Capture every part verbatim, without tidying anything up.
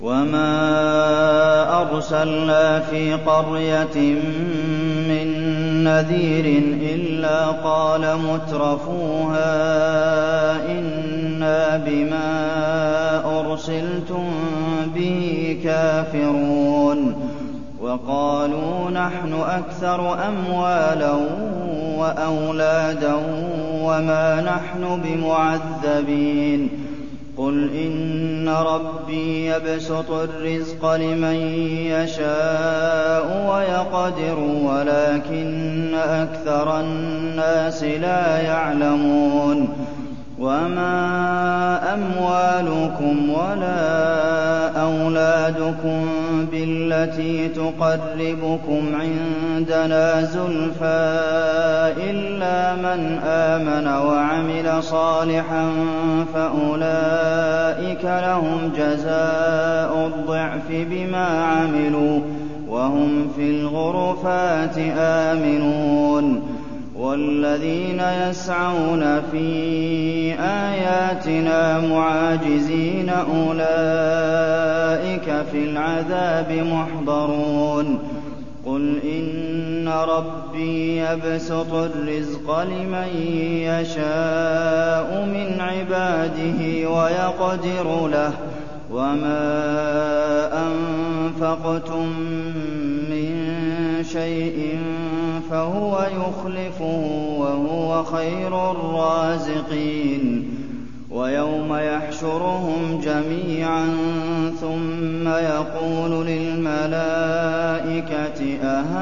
وَمَا أَرْسَلْنَا فِي قَرْيَةٍ مِّن نَّذِيرٍ إِلَّا قَالَ مُتْرَفُوهَا إِنَّا بِمَا أُرْسِلْتُم بِهِ كَافِرُونَ وَقَالُوا نَحْنُ أَكْثَرُ أَمْوَالًا وَأَوْلَادًا وَمَا نَحْنُ بِمُعَذَّبِينَ قُلْ إِنَّ رَبِّي يَبْسُطُ الرِّزْقَ لِمَن يَشَاءُ وَيَقْدِرُ وَلَٰكِنَّ أَكْثَرَ النَّاسِ لَا يَعْلَمُونَ وَمَا أَمْوَالُكُمْ وَلَا أَوْلَادُكُم بِالَّتِي تُقَرِّبُكُمْ عِندَنَا زُلْفَىٰ إِلَّا مَنْ آمَنَ وَعَمِلَ صَالِحًا فَأُولَٰئِكَ لَهُمْ جَزَاءُ الضِّعْفِ بِمَا عَمِلُوا وَهُمْ فِي الْغُرُفَاتِ آمِنُونَ وَالَّذِينَ يَسْعَوْنَ فِي آيَاتِنَا مُعَاجِزِينَ أُولَٰئِكَ فِي الْعَذَابِ مُحْضَرُونَ قُلْ إِنَّ رَبِّي يَبْسُطُ الرِّزْقَ لِمَن يَشَاءُ مِنْ عِبَادِهِ وَيَقْدِرُ لَهُ وَمَا أَنفَقْتُم مِّن شَيْءٍ فَهُوَ يُخْلِفُهُ وَهُوَ خَيْرُ الرَّازِقِينَ وَيَوْمَ يَحْشُرُهُمْ جَمِيعًا ثُمَّ يَقُولُ لِلْمَلَائِكَةِ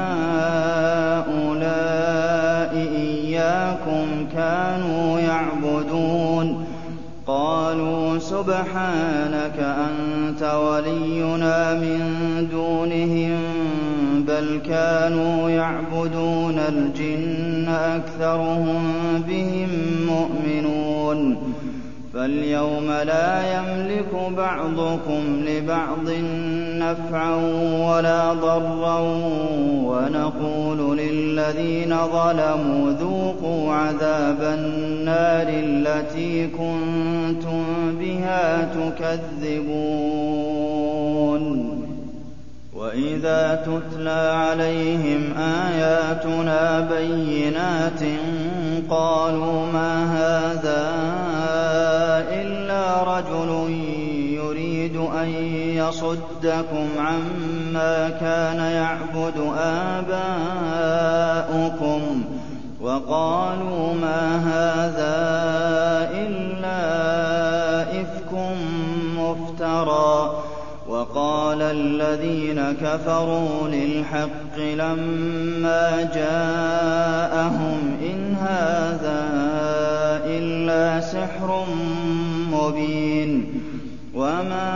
أَهَٰؤُلَاءِ إِيَّاكُمْ كَانُوا يَعْبُدُونَ قَالُوا سُبْحَانَكَ أَنتَ وَلِيُّنَا مِن دُونِهِم بَلْ كَانُوا يَعْبُدُونَ الْجِنَّ أَكْثَرُهُم بِهِم مُّؤْمِنُونَ فَالْيَوْمَ لَا يَمْلِكُ بَعْضُكُمْ لِبَعْضٍ نَّفْعًا وَلَا ضَرًّا وَنَقُولُ لِلَّذِينَ ظَلَمُوا ذُوقُوا عَذَابَ النَّارِ الَّتِي كُنتُم بِهَا تُكَذِّبُونَ وَإِذَا تُتْلَىٰ عَلَيْهِمْ آيَاتُنَا بَيِّنَاتٍ قَالُوا مَا هَٰذَا إِلَّا رَجُلٌ يُرِيدُ أَن يَصُدَّكُمْ عَمَّا كَانَ يَعْبُدُ آبَاؤُكُمْ وَقَالُوا مَا هَٰذَا إِلَّا إِفْكٌ مُّفْتَرًى وَقَالَ الَّذِينَ كَفَرُوا لِلْحَقِّ لَمَّا جَاءَهُمْ إِنْ هَٰذَا إِلَّا سِحْرٌ مُّبِينٌ وَمَا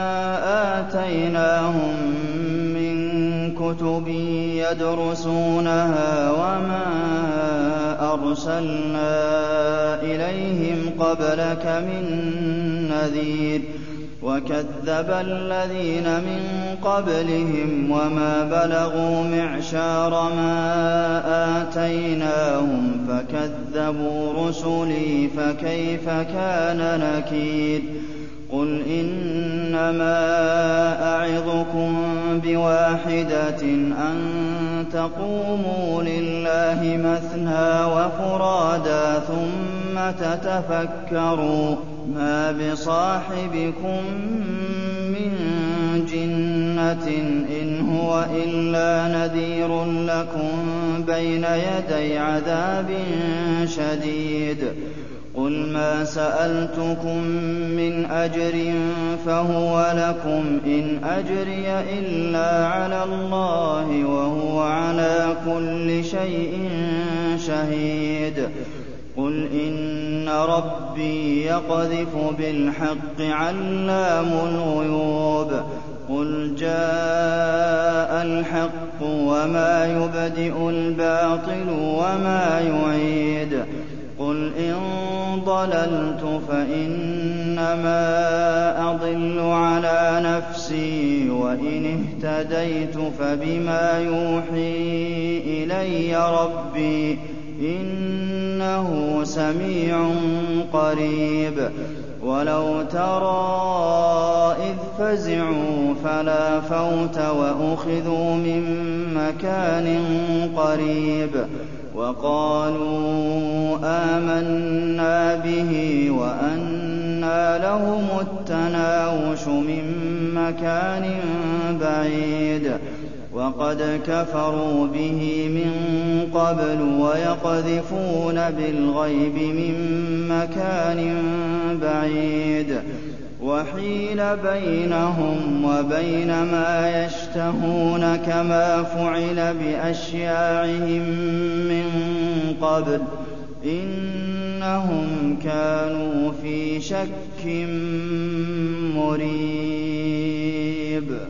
آتَيْنَاهُم مِّن كُتُبٍ يَدْرُسُونَهَا وَمَا أَرْسَلْنَا إِلَيْهِمْ قَبْلَكَ مِن نَّذِيرٍ وَكَذَّبَ الَّذِينَ مِن قَبْلِهِمْ وَمَا بَلَغُوا مِعْشَارَ مَا آتَيْنَاهُمْ فَكَذَّبُوا رُسُلِي فَكَيْفَ كَانَ نَكِيرِ قُلْ إِنَّمَا أَعِظُكُم بِوَاحِدَةٍ أَن تَقُومُوا لِلَّهِ مَثْنَىٰ وَفُرَادَىٰ ثُمَّ تَتَفَكَّرُوا مَا بِصَاحِبِكُم مِّن جِنَّةٍ إِنْ هُوَ إِلَّا نَذِيرٌ لَّكُم بَيْنَ يَدَيْ عَذَابٍ شَدِيدٍ قُلْ مَا سَأَلْتُكُم مِّنْ أَجْرٍ فَهُوَ لَكُمْ ۖ إِنْ أَجْرِيَ إِلَّا عَلَى اللَّهِ وَهُوَ عَلَىٰ كُلِّ شَيْءٍ شَهِيدٌ قُلْ إِنَّ رَبِّي يَقْذِفُ بِالْحَقِّ عَلَّامُ الْغُيُوبِ قُلْ جَاءَ الْحَقُّ وَمَا يُبْدِئُ الْبَاطِلُ وَمَا يُعِيدُ قُلْ إِن ضَلَلْتُ فَإِنَّمَا أَضِلُّ عَلَىٰ نَفْسِي وَإِنِ اهْتَدَيْتُ فَبِمَا يُوحِي إِلَيَّ رَبِّي ۚ إِنَّهُ سَمِيعٌ قَرِيبٌ وَلَوْ تَرَىٰ إِذْ فَزِعُوا فَلَا فَوْتَ وَأُخِذُوا مِن مَّكَانٍ قَرِيبٍ وَقَالُوا آمَنَّا بِهِ وَأَنَّىٰ لَهُمُ التَّنَاوُشُ مِن مَّكَانٍ بَعِيدٍ وَقَدْ كَفَرُوا بِهِ مِن قَبْلُ وَيَقْذِفُونَ بِالْغَيْبِ مِن مَّكَانٍ بَعِيدٍ وَحِيلَ بَيْنَهُمْ وَبَيْنَ مَا يَشْتَهُونَ كَمَا فُعِلَ بِأَشْيَاعِهِم مِّن قَبْلُ ۚ إِنَّهُمْ كَانُوا فِي شَكٍّ مُّرِيبٍ